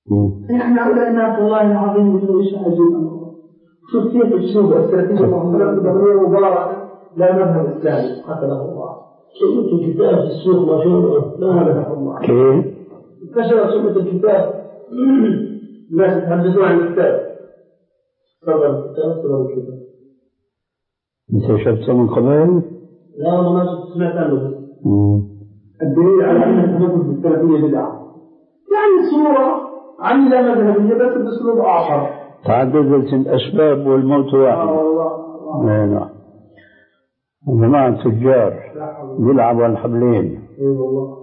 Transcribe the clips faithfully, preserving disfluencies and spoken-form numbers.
نحن هؤلاء الناس والله العظيم ليش عجيب. شوف كيف الشوب والسلفية المحمدية مباركة لا مذهب إسلامي قتله الله. سمة الكتاب في السوق ما شاء الله لا مذهب الله. كيف؟ انتشر سمة الكتاب. الناس يتحدثون عن الكتاب. صدر الكتاب صدر الكتاب. أنت شفت من قبل؟ لا والله ما سمعت عنه. الدليل على أن التنبؤ بالسلفية بدعة. يعني صورة عن لا مذهبية بس بأسلوب آخر. تعددت الأسباب والموت واحد. لا لا. جماعة تجار يلعبوا الحبلين. اي والله.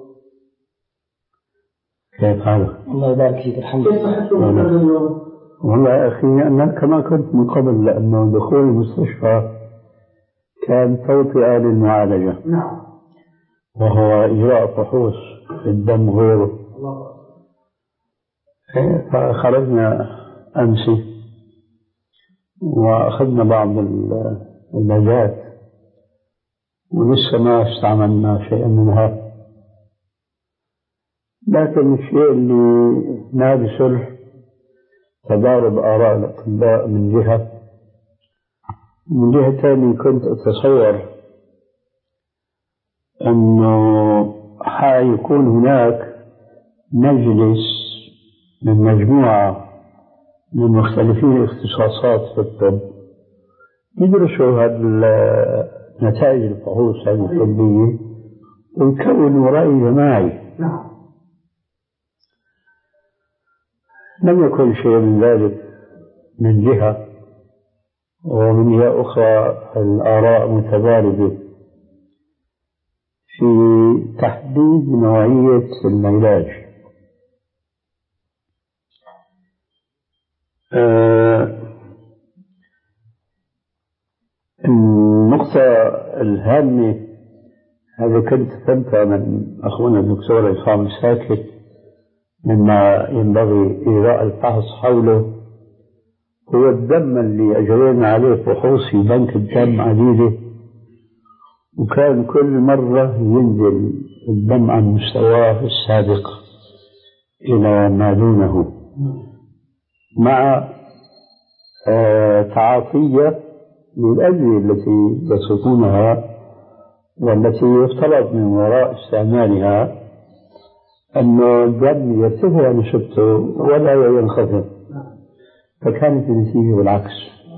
كيف حالك؟ الله يبارك فيك الحمد لله. والله يا أخي أنا كما كنت من قبل لأنه دخول المستشفى كان توطئة للمعالجة. نعم. وهو إجراء فحوص في الدم غيره. الله. فخرجنا أمس وأخذنا بعض العلاجات ولسه ما استعملنا شيئا منها. لكن الشيء اللي نابسه تضارب آراء الأطباء من جهة، من جهة ثانية كنت أتصور أنه حيكون هناك مجلس من مجموعة من مختلفين الاختصاصات في الطب يدرسوا هذه نتائج الفحوص هذه الطبية ويكونوا رأي جماعي. لم يكن شيء من ذلك من جهة، ومن جهة أخرى الآراء متضاربة في تحديد نوعية العلاج. آه النقطة الهامة هذا كنت فهمتها من أخونا الدكتور عصام الساكت مما ينبغي إجراء الفحص حوله هو الدم اللي أجرينا عليه فحوص في بنك الدم عديدة، وكان كل مرة ينزل الدم عن مستواه السابق إلى ما دونه مع آه تعاطية للأدوية التي يصفونها والتي يفترض من وراء استعمالها أنه الدم يرتفع نسبته ولا ينخفض، فكانت النتيجة بالعكس.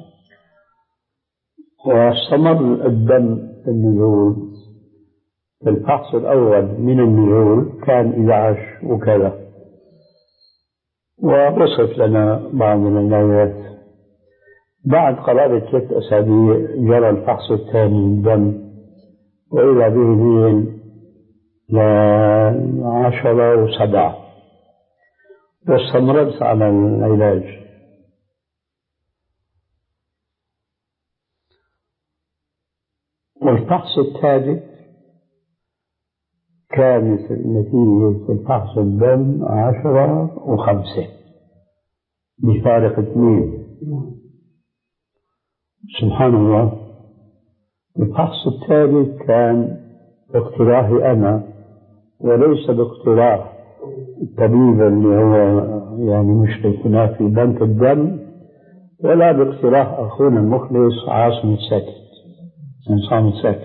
واستمر الدم في النزول في الفحص الأول من النزول كان إحدى عشر وكذا، ووصف لنا بعض العلاجات. بعد قرابة ثلاث أسابيع جرى الفحص الثاني للدم وإذا به نزل لعشرة وسبعة، واستمرت على العلاج. والفحص الثالث كانت النتيجة في الفحص الدم عشرة وخمسة بفارق اثنين. سبحان الله. الفحص الثالث كان باقتراحي أنا وليس باقتراح الطبيب اللي هو يعني مشرف هنا في بنك الدم، ولا باقتراح أخونا المخلص عاصم الساكت عصام الساكت،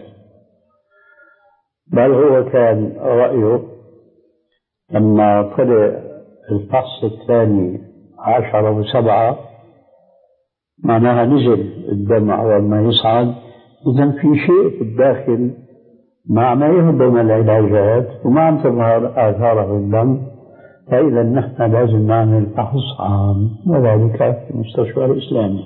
بل هو كان رأيه لما طلع الفحص الثاني عشرة وسبعة معناها نزل الدم أول ما يصعد، إذن في شيء في الداخل مع ما يهضم العلاجات وما عم تظهر آثاره في الدم، فإذا نحن لازم نعمل فحص عام وذلك في المستشفى الإسلامي.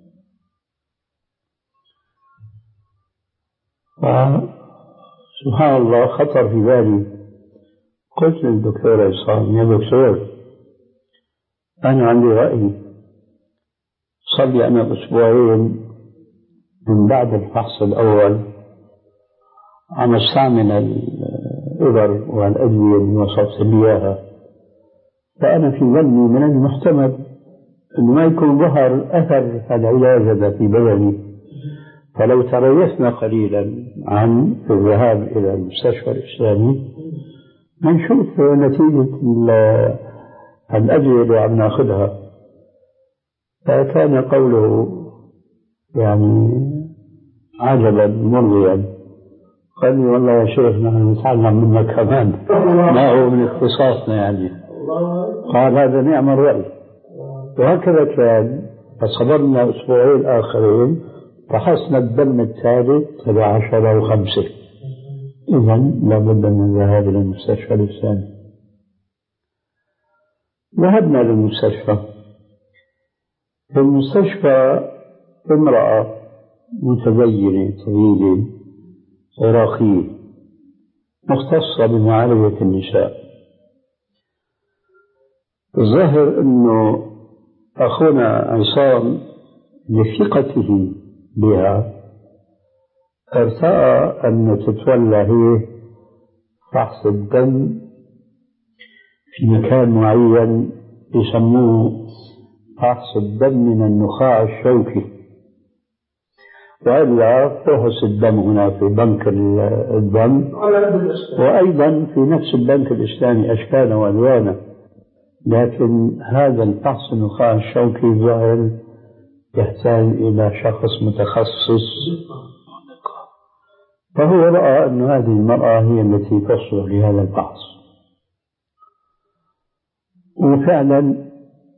سبحان الله خطر في بالي، قلت للدكتور عصام يا دكتور أنا عندي رأي، صار لي أنا أسبوعين من بعد الفحص الأول عم استعمل الإبر والأدوية اللي وصفت لي إياها، فأنا في ظني من المحتمل أنه ما يكون ظهر أثر العلاج هذا في بدني، فلو تريثنا قليلا عن الذهاب إلى المستشفى الإسلامي نشوف نتيجة الأدوية اللي عم ناخذها. فكان قوله يعني عجبا مرضيا. قال لي والله يا شيخ نحن نتعلم منك كمان ما هو من اختصاصنا يعني. قال هذا نعم الرأي. وهكذا كان. فصبرنا أسبوعين آخرين فحصنا الدم الثالث سبع عشر أو خمسة. إذن لابد من الذهاب إلى المستشفى الثاني. ذهبنا للمستشفى. في المستشفى امرأة متدينة طويلة عراقية مختصة بمعالجة النساء. الظاهر أنه أخونا عصام لثقته بها ارتأى أن تتولى هي فحص الدم في مكان معين يسموه فحص الدم من النخاع الشوكي، وإلا فحص الدم هنا في بنك الدم، وأيضا في نفس البنك الإسلامي أشكالا وألوانا. لكن هذا الفحص النخاع الشوكي ظاهر يحتاج إلى شخص متخصص، فهو رأى أن هذه المرأة هي التي تصلح لهذا الفحص. وفعلا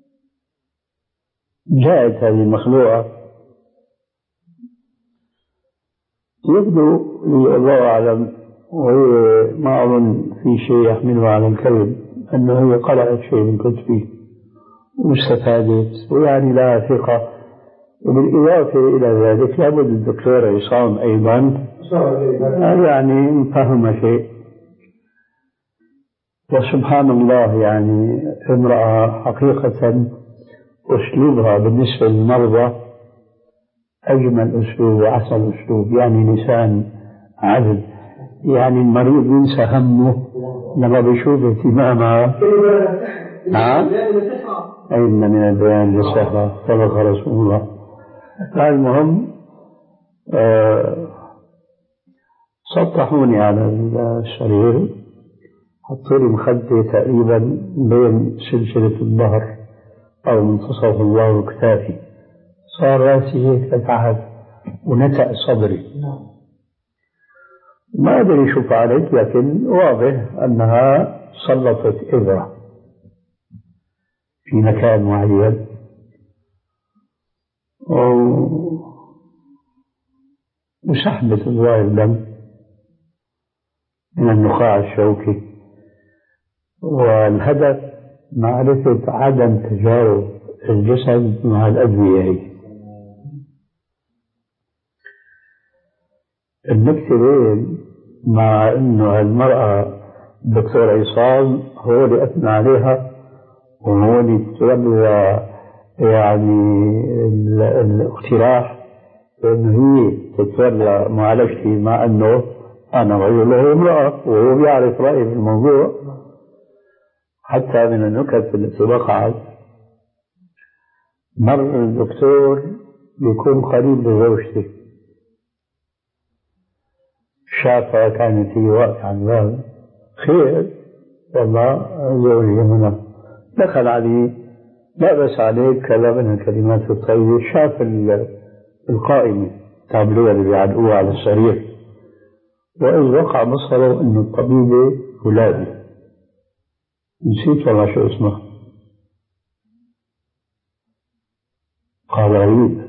جاءت هذه المخلوقة. يبدو لي الله أعلم، وهي ما أظن في شيء يحملها على الكذب، أنه هي قرأت شيء من كتبي واستفادت ويعني لها ثقة. وبالإضافة إلى ذلك لابد الدكتور عصام أيضا يعني فهم شيء. وسبحان الله يعني امرأة حقيقة أسلوبها بالنسبة للمرضى أجمل أسلوب وأحسن أسلوب، يعني لسان عذب. يعني المريض ينسى همه لما بيشوف اهتمامها. أين من البيان للسحرة صدق رسول الله. المهم آه سطحوني على السرير، حطوا لي مخدة تقريبا بين سلسلة الظهر أو منتصف الظهر وكتافي. صار راسي هيك فتحت ونتأ صدري. ما أدري شو فعلت، لكن واضح أنها سلطت إبرة في مكان معين وسحبت الظاهر الدم من النخاع الشوكي. والهدف معرفة عدم تجاوب الجسد مع الأدوية هي. النكتة وين؟ مع أنه المرأة الدكتور عصام هو اللي أثنى عليها وهو اللي تولى يعني الاقتراح أنه هي تتولى معالجتي، مع أنه أنا رجل وهو امرأة وهو بيعرف رأيي في الموضوع. حتى من النكت التي وقعت، مر الدكتور بيكون قريب لزوجتي، شافها كانت هي واقفة عن باب خير والله زوجي هنا، دخل عليه لا بس عليك كذا من الكلمات الطيبة. شاف القائمة تابلوها اللي بيعلقوها على السرير، وإذ وقع بصره إنه الطبيبة ولادي، نسيت والله شو اسمه. قال غريب،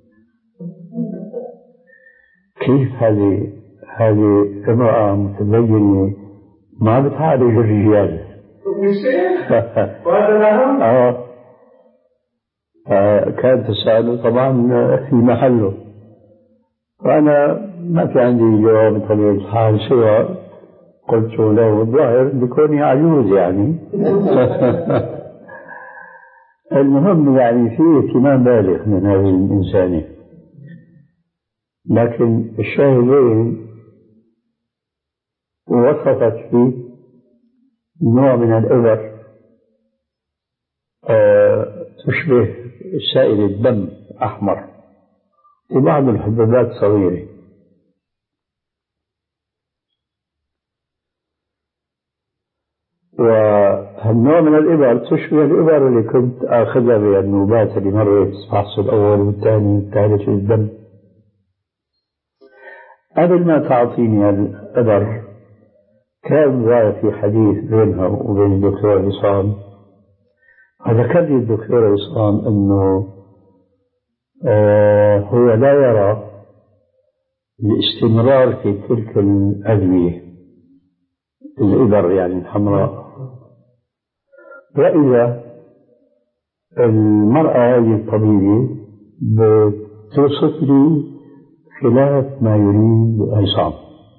كيف هذه هذه امرأة متدينة ما بتعالج الرجال؟ آه. كان تسأله طبعا في محله، وأنا ما في عندي جواب بطبيعة الحال سوى قلت له الظاهر بكوني عجوز يعني. المهم يعني في اهتمام بالغ من هذه الإنسانة. لكن الشاهدين وصفت فيه نوع من الإبر أه تشبه سائل الدم أحمر وبعض الحبوبات صغيرة. وهذه هالنوع من الإبر تشبه الإبر اللي كنت آخذها بالنوبات اللي مرت فحص الأول والثاني والثالث للدم. قبل ما تعطيني الإبر كان ظاهر في حديث بينها وبين الدكتور عصام، فذكر لي الدكتور عصام أنه آه هو لا يرى الاستمرار في تلك الأدوية الإبر يعني الحمراء، وإذا المرأة هذه الطبيبة بتوصف لي خلاف ما يريد عصام.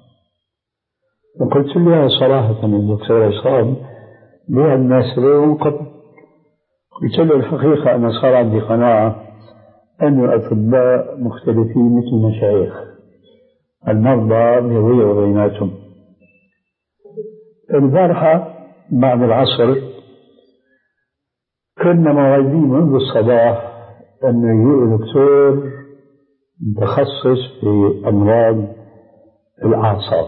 وقلت لها صراحة الدكتور عصام لها الناس اليوم قبل، قلت له الحقيقة أنا صار عندي قناعة أن الأطباء مختلفين مثل المشايخ، المرضى بيضيعوا بيناتهم. البارحة بعد العصر كنا موعدين منذ الصباح أنه يجي دكتور متخصص في أمراض الأعصاب،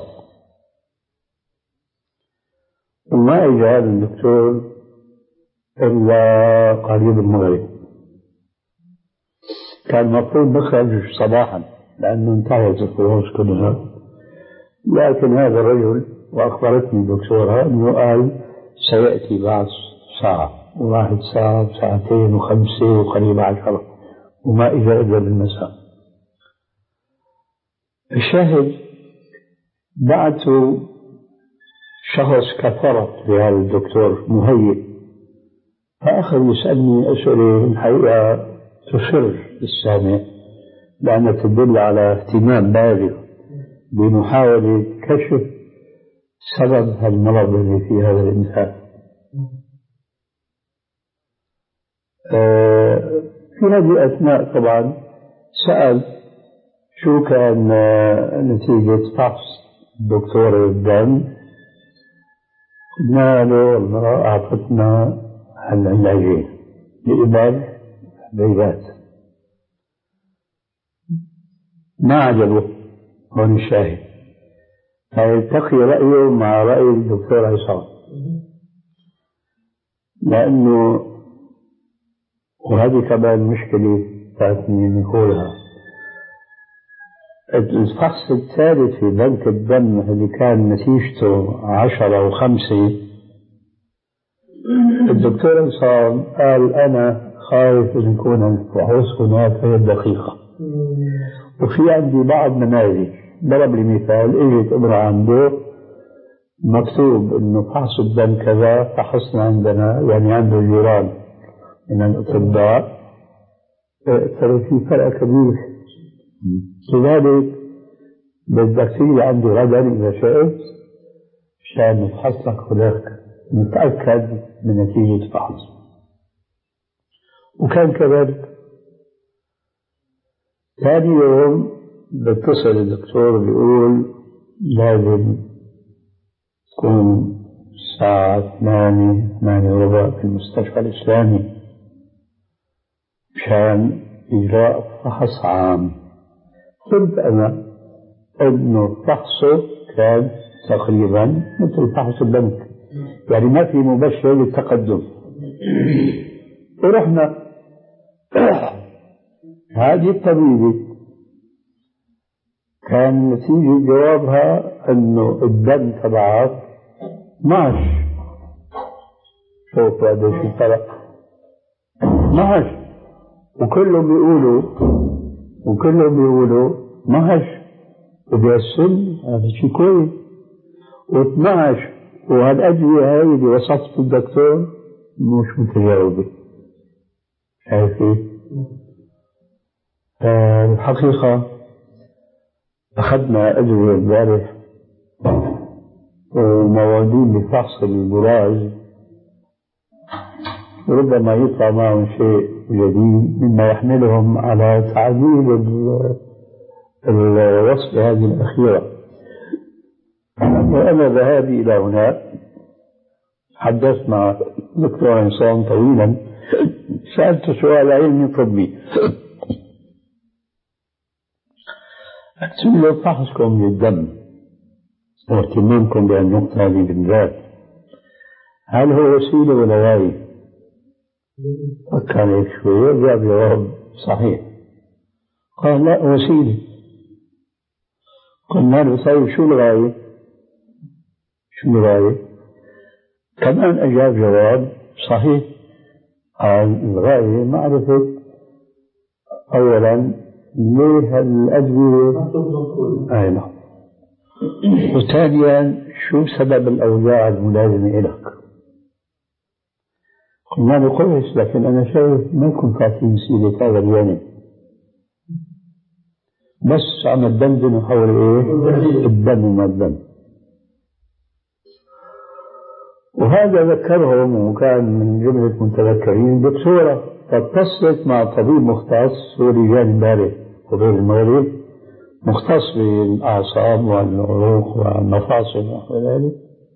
وما إجا هذا الدكتور إلا قريب المغرب. كان مفروض نخرج صباحا لأنه انتهت الفروس كلها، لكن هذا الرجل وأخبرتني الدكتورة أنه قال سيأتي بعد ساعة، وواحد ساعة وساعتين وخمسة وقريب عشرة، وما إجا إلا بالمساء. الشاهد بعثوا شخص كفرت لهذا الدكتور مهيئ، فأخذ يسألني أسئلة الحقيقة تسر السامع، لأنها تدل على اهتمام بالغ بمحاولة كشف سبب المرض الذي في هذا الإنسان. آه في هذه الأثناء طبعا سأل شو كان نتيجة فحص الدكتور الدم. قلنا له المرأة أعطتنا العلاجين لإبر بيبات، ما عجبه. هون الشاهد فيلتقي رأيه مع رأي الدكتور عصام، لأنه وهذه كمان مشكلة فاتني نقولها. الفحص الثالث في بنك الدم اللي كان نتيجته عشرة وخمسة، الدكتور عصام قال أنا خايف أن يكون الفحوص هناك هي دقيقة، وفي عندي بعض نماذج. ضرب لي مثال، اجت امرأة عنده مكتوب انه فحص الدم كذا، فحصنا عندنا يعني عنده جيران من الاطباء، ترى في فرق كبير. لذلك بدك تيجي عندي غدا اذا شئت مشان نفحص لك هناك نتأكد من نتيجة الفحص. وكان كذلك. ثاني يوم بتصل الدكتور بيقول لازم تكون الساعة ثمانية ثمانية وربع في المستشفى الإسلامي مشان إجراء فحص عام. قلت أنا إنه فحصه كان تقريبا مثل فحص البنك، يعني ما في مبشر للتقدم. ورحنا هذه الطبيبة كان نتيجة جوابها انه الدم تبعك ماش. شوف قديش الفرق، ماش. وكلهم بيقولوا وكلهم بيقولوا ماش وبيسن هذا شيء كويس، واثناش وهالأدوية هاي اللي وصفت الدكتور مش متجاوبة. شايفين؟ الحقيقة أخذنا أدوية البارح وموادين لفحص البراز، ربما يطلع معهم شيء جديد مما يحملهم على تعديل الوصفة هذه الأخيرة. وأنا ذهابي إلى هناك حدثت مع دكتور عصام طويلا، سألت سؤال علمي طبي، قلت له فحصكم للدم واهتمامكم بهالنقطة هذه بالذات، هل هو وسيلة ولا غاية؟ فكر هيك شوية جاب جواب صحيح. قال لا وسيلة. قلنا له طيب شو الغاية؟ شو الغاية؟ كمان أجاب جواب صحيح. قال الغاية معرفة أولا ليه الأدوية أي نعم، وثانيا شو سبب الأوجاع الملازمة لك. قلنا له كويس، لكن أنا شايف ما يكون تعطيني سيرة هذا الجانب، بس عم تدندن حول إيه الدم وما الدم. وهذا ذكرهم وكان من جملة متذكرين دكتورة فاتصلت مع طبيب مختص سوري جاني امبارح حضور المغرب، مختص بالأعصاب والعروق والمفاصل ونحو ذلك.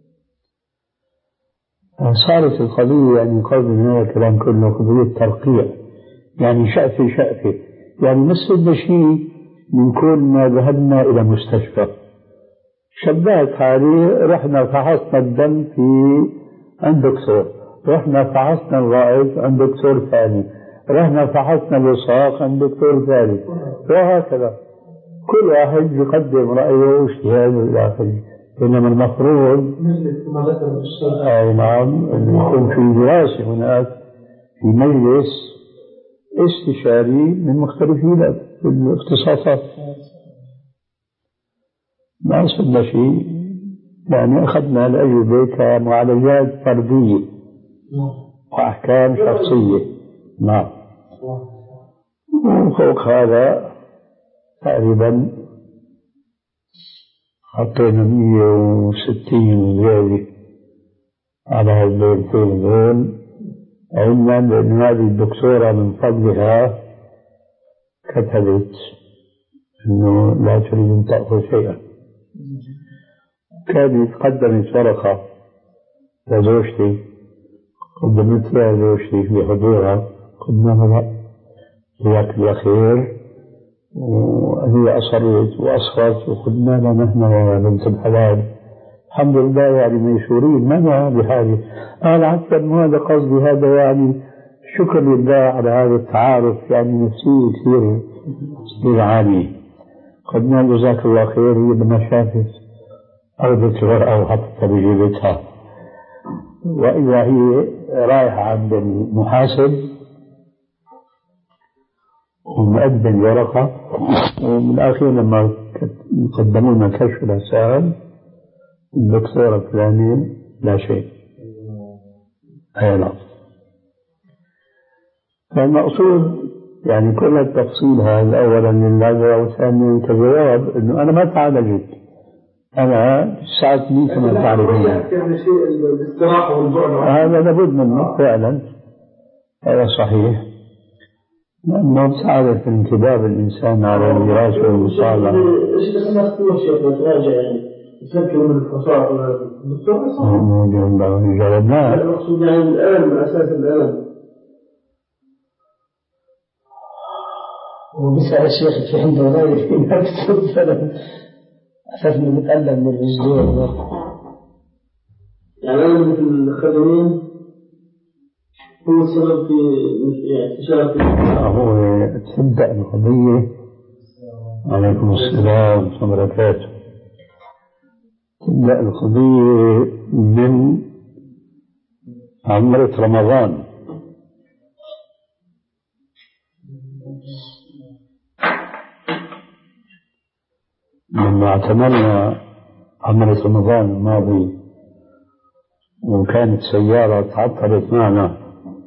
صارت القضية يعني قبل من هذا الكلام كله قضية ترقيع، يعني شأفة شأفة، يعني مثل شيء من كل ما ذهبنا إلى مستشفى شبهت حالي، رحنا فحصنا الدم في عند دكتور، رحنا فحصنا الغائط عند دكتور ثاني، رحنا فحصنا الوساق عند دكتور ثالث، وهكذا كل واحد يقدم رأيه واجتهاده إلى آخره. إنما المفروض أي نعم أن يكون في دراسة هناك في مجلس استشاري من مختلفين الاختصاصات. ما وصلنا شيء، يعني أخذنا الأجوبة كمعالجات فردية وأحكام شخصية. نعم. وفوق هذا تقريبا حطينا مية وستين زيادة على هالليلتين دول، علما بأن هذه الدكتورة من فضلها كتبت أنه لا تريد أن تأخذ شيئا. كانت قدمت ورقة لزوجتي، قدمتها لزوجتي بحضورها، قلنا لها جزاك الله خير، وهي أصرت وأصرت، وقلنا لها نحن بنت الحلال الحمد لله يعني ميسورين ما بحاجة. قال حتى أنه هذا قصدي، هذا يعني شكر لله على هذا التعارف، يعني نفسي كثير كثير عالي. قلنا جزاك الله خير. هي لما شافت أخذت الورقة وحطتها بجيبتها، وإذا هي رايحة عند المحاسب ومقدم الورقة، ومن الأخير لما قدموا لنا كشف الأسئلة الدكتورة الفلانية لا شيء. أي نعم. فالمقصود يعني كل التفصيل هذا أولا لله، وثانيا كجواب أنه أنا ما تعالجت، أنا ساعدني كما تعرفين. هذا لابد منه فعلا، هذا صحيح، لأنه مساعدة في انتباه الإنسان على الدراسة والمصالحة. إيش اسمه كل شيء نتراجع يعني تفكر من الفصاحة الدكتور أصلا. جربناه. المقصود يعني الآن من أساس الآن. وبسأل الشيخ في عنده غير في نفسه فلم أساس إنه متألم من الرجلين. يعني أنا مثل الخدمين هو السبب في اكتشاف. هو تبدأ القضية. عليكم السلام ورحمة الله وبركاته. تبدأ القضية من عمرة رمضان. لما اعتمرنا عمرة رمضان الماضي وكانت سيارة تعطلت معنا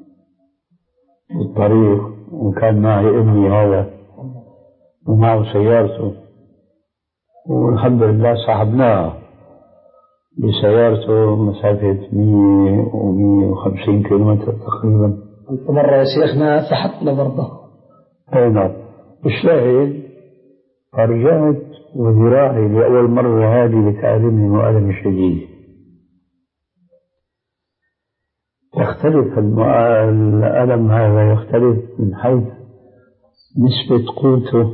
بالطريق، وكان معي ابني هذا ومعه سيارته، والحمد لله صاحبناها بسيارته مسافة مية ومية وخمسين كيلومتر تقريبا. مرة يا شيخنا سحبنا برضه. أي نعم. الشاهد فرجعت وذراعي لأول مرة هذه بتعلمني مؤلم شديد. يختلف الألم هذا، يختلف من حيث نسبة قوته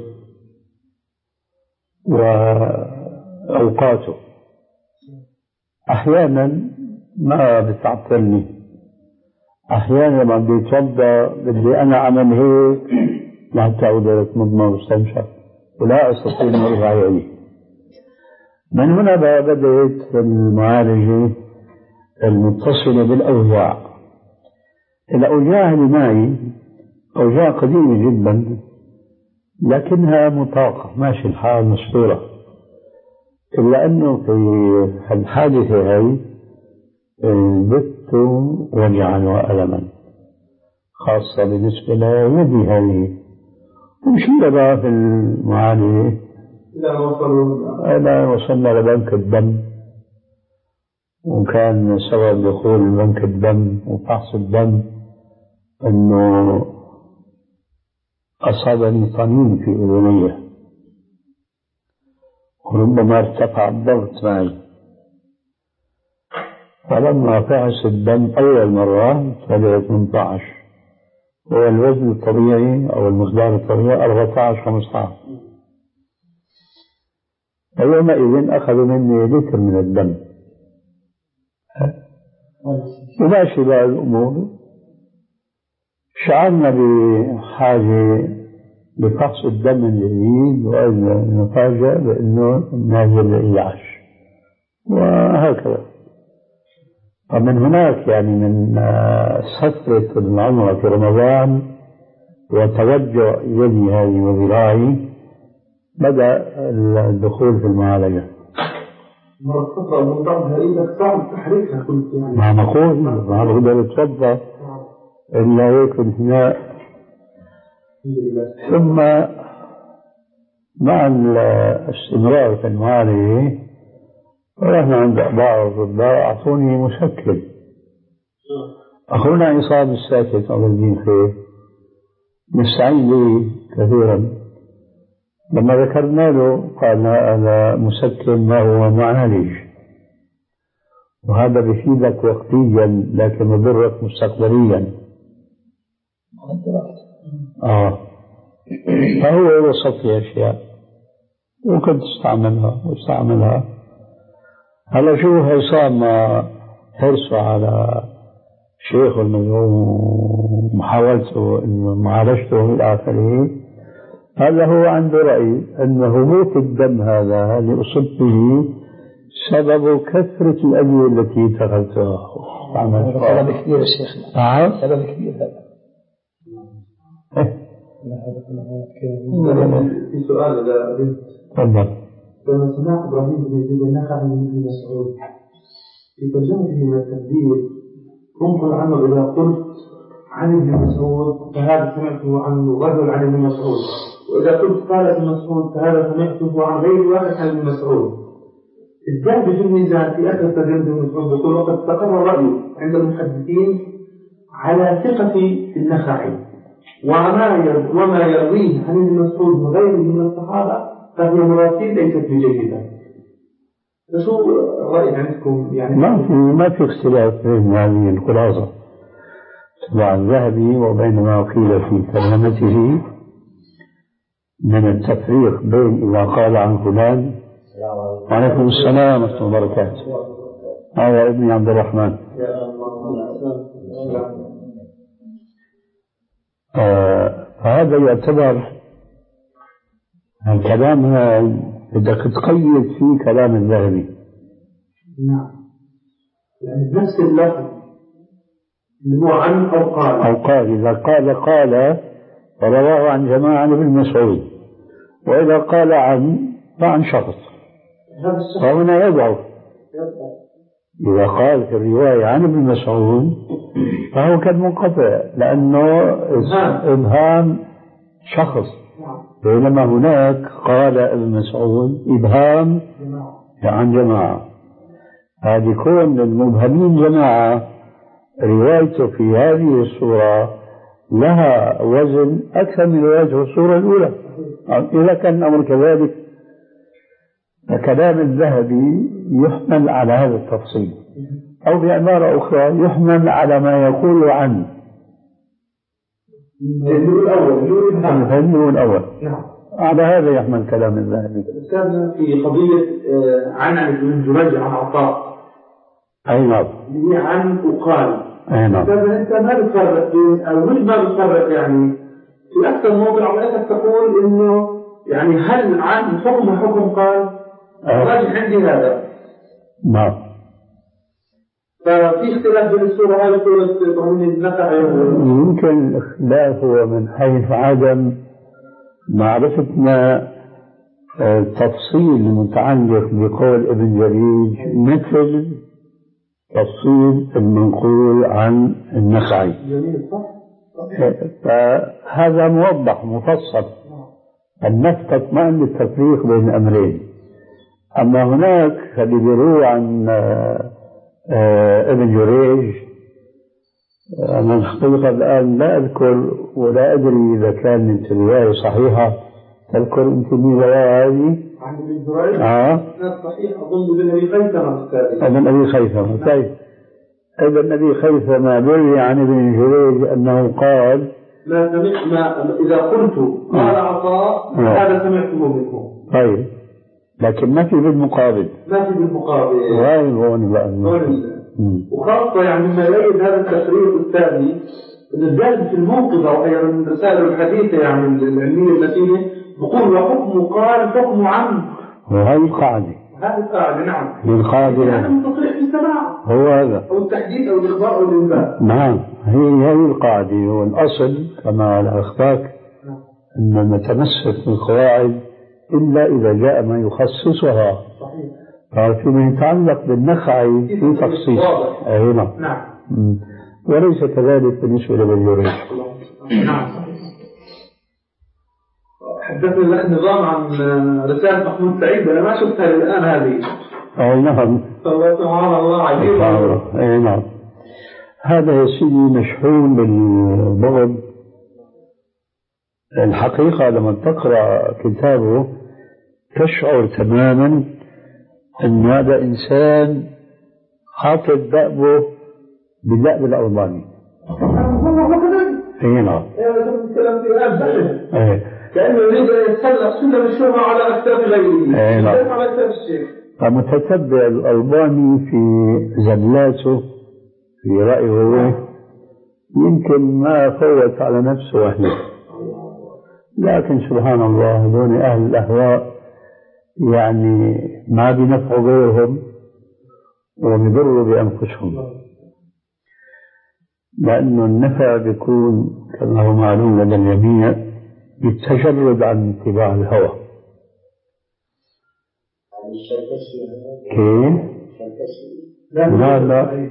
وأوقاته. أحيانا ما بتعطلني. أحيانا لما بدي أتوضأ بدي أنا أعمل هيك لحتى أقدر أتمضمض واستنشق ولا أستطيع أن أرفع يدي. من هنا بدأت المعالجة المتصلة بالأوجاع. الأوجاع اللي معي أوجاع قديمة جدا لكنها مطاقة ماشي الحال مسطورة، إلا أنه في الحادثة هاي زدت وجعا وألما خاصة بالنسبة ليدي هذه. ومشي بقى في المعالجة إلى وصلنا لبنك الدم، وكان سبب دخول بنك الدم وفحص الدم أنه أصابني طنين في أذنيه، وربما ارتفع الضغط معي. فلما فحص الدم أول مرة طلع ثمانية عشر، والوزن الطبيعي أو المقدار الطبيعي أربعة عشر خمسة عشر. فيومئذ أخذوا مني لتر من الدم وماشي بقى الأمور. شعرنا بحاجة لفحص الدم الجديد ونفاجأ بأنه نازل إلى عشر، وهكذا. ومن هناك يعني من فترة العمرة في رمضان وتوجع يدي هذه وذراعي بدأ الدخول في المعالجة. مرة المنطقة هذه صعب تحريكها كنت يعني ما نقول ما بقدر أتوضأ إلا هيك الانحناء. ثم مع الاستمرار في المعالجة رحنا عند بعض الأطباء أعطوني مسكن. أخونا عصام الساكت الله يجزيه خير مستعين لي كثيرا، لما ذكرنا له قال هذا مسكن ما هو معالج، وهذا بيفيدك وقتيا لكن يضرك مستقبليا. آه فهو وصف لي أشياء وكنت استعملها واستعملها. هلا شو عصام حرصه على شيخه المزعوم ومحاولته انه معالجته الى اخره، هذا هو عنده راي ان هبوط الدم هذا اللي اصبت به سبب كثره الادويه التي اتخذتها. سبب كبير يا شيخنا. نعم سبب كبير هذا. في سؤال اذا اردت. تفضل. لما سمعت إبراهيم بن يزيد النخعي من ابن مسعود في ترجمته من التدبير انقل عنه إذا قلت عن ابن مسعود فهذا سمعته عن رجل عن ابن مسعود، وإذا قلت قال ابن مسعود فهذا سمعته عن غير واحد عن ابن مسعود. ازداد في الميزان في آخر ترجمة ابن مسعود يقول وقد استقر رأيه عند المحدثين على ثقة النخعي وما يرويه عن ابن مسعود وغيره من الصحابة فهي مراسيل ليست بجيدة. فشو الرأي عندكم يعني؟ ما في ما في اختلاف بين هذه الخلاصة تبع الذهبي وبين ما قيل في ترجمته من التفريق بين إذا قال عن فلان. وعليكم السلام ورحمة الله وبركاته. هذا ابني عبد الرحمن. آه فهذا يعتبر الكلام بدك تقيد فيه كلام الذهبي. نعم يعني نفس اللفظ اللي هو عن أو قال أو قال. إذا قال قال فرواه عن جماعة عن ابن مسعود، وإذا قال عن فعن شخص فهنا يضعف. إذا قال في الرواية عن ابن مسعود فهو كان منقطع لأنه إبهام شخص، بينما هناك قال ابن مسعود إبهام عن جماعة. هذه كون المبهمين جماعة روايته في هذه الصورة لها وزن أكثر من روايته في الصورة الأولى. إذا كان الأمر كذلك فكلام الذهبي يحمل على هذا التفصيل، أو بعبارة أخرى يحمل على ما يقول عنه الفهم الأول. نعم على هذا يحمل كلام الذهبي. أستاذنا في قضية عن عن ابن جريج عن عطاء أي نعم. عن وقال. أي نعم. أنت ما بتفرق بين أو مش ما بتفرق يعني في أكثر موضع وأنت تقول إنه يعني هل عن حكم حكم قال الراجح عندي هذا. نعم. ففي اختلاف بين السورة هذه وسورة إبراهيم النخعي. يمكن الاختلاف هو من حيث عدم معرفتنا التفصيل المتعلق بقول ابن جريج مثل تفصيل المنقول عن النخعي. فهذا موضح مفصل النفس تطمئن للتفريق بين الأمرين. أما هناك اللي بيروى عن ابن جريج أنا الحقيقة الآن لا أذكر ولا أدري إذا كانت الرواية صحيحة. تذكر أنت من رواية هذه؟ عن ابن جريج؟ آه صحيح. أظن ابن أبي خيثمة. ابن أبي خيثمة. طيب ابن أبي خيثمة بروي عن ابن جريج أنه قال ما سمعنا إذا قلت قال عطاء هذا سمعته منكم. طيب لكن ما في بالمقابل. ما في بالمقابل. غير هون بقى. وخاصة يعني مما يؤيد هذا التفريق الثاني إن الجانب في الموقظة أو أي من الرسائل الحديثة يعني العلمية المتينة بقول وحكم قال حكم عنه. وهذه القاعدة. هذه القاعدة نعم. القاعدة يعني متصرح في السماع. هو هذا. أو التحديد أو الإخبار أو الإنباء. نعم هي هذه القاعدة. هو الأصل كما على أخبارك أن نتمسك بالقواعد إلا إذا جاء ما يخصصها. صحيح. فيما يتعلق بالنخعي في تخصيص. أي نعم. نعم. وليس كذلك بالنسبة لابن جريج. نعم. حدثني الأخ نظام عن رسالة محمود سعيد أنا ما شفتها الآن هذه. أي نعم. سبحان الله عجيب. أي نعم. هذا يا سيدي مشحون بالبغض. الحقيقة لما تقرأ كتابه تشعر تماما أن هذا إنسان حاطط دأبه بالدأب الألباني. أي نعم. كأنه يريد أن يتسلق سلم الشهرة على أكتاف غيره. أي نعم. على أكتاف الشيخ. فمتتبع الألباني في زلاته في رأيه هو يمكن ما فوت على نفسه وحده. لكن سبحان الله دون أهل الأهواء يعني ما بنفعوا غيرهم وبيضروا بأنفسهم. لأنه النفع بيكون كما هو معلوم لدى الجميع بالتجرد عن اتباع الهوى. كيف؟ لا لا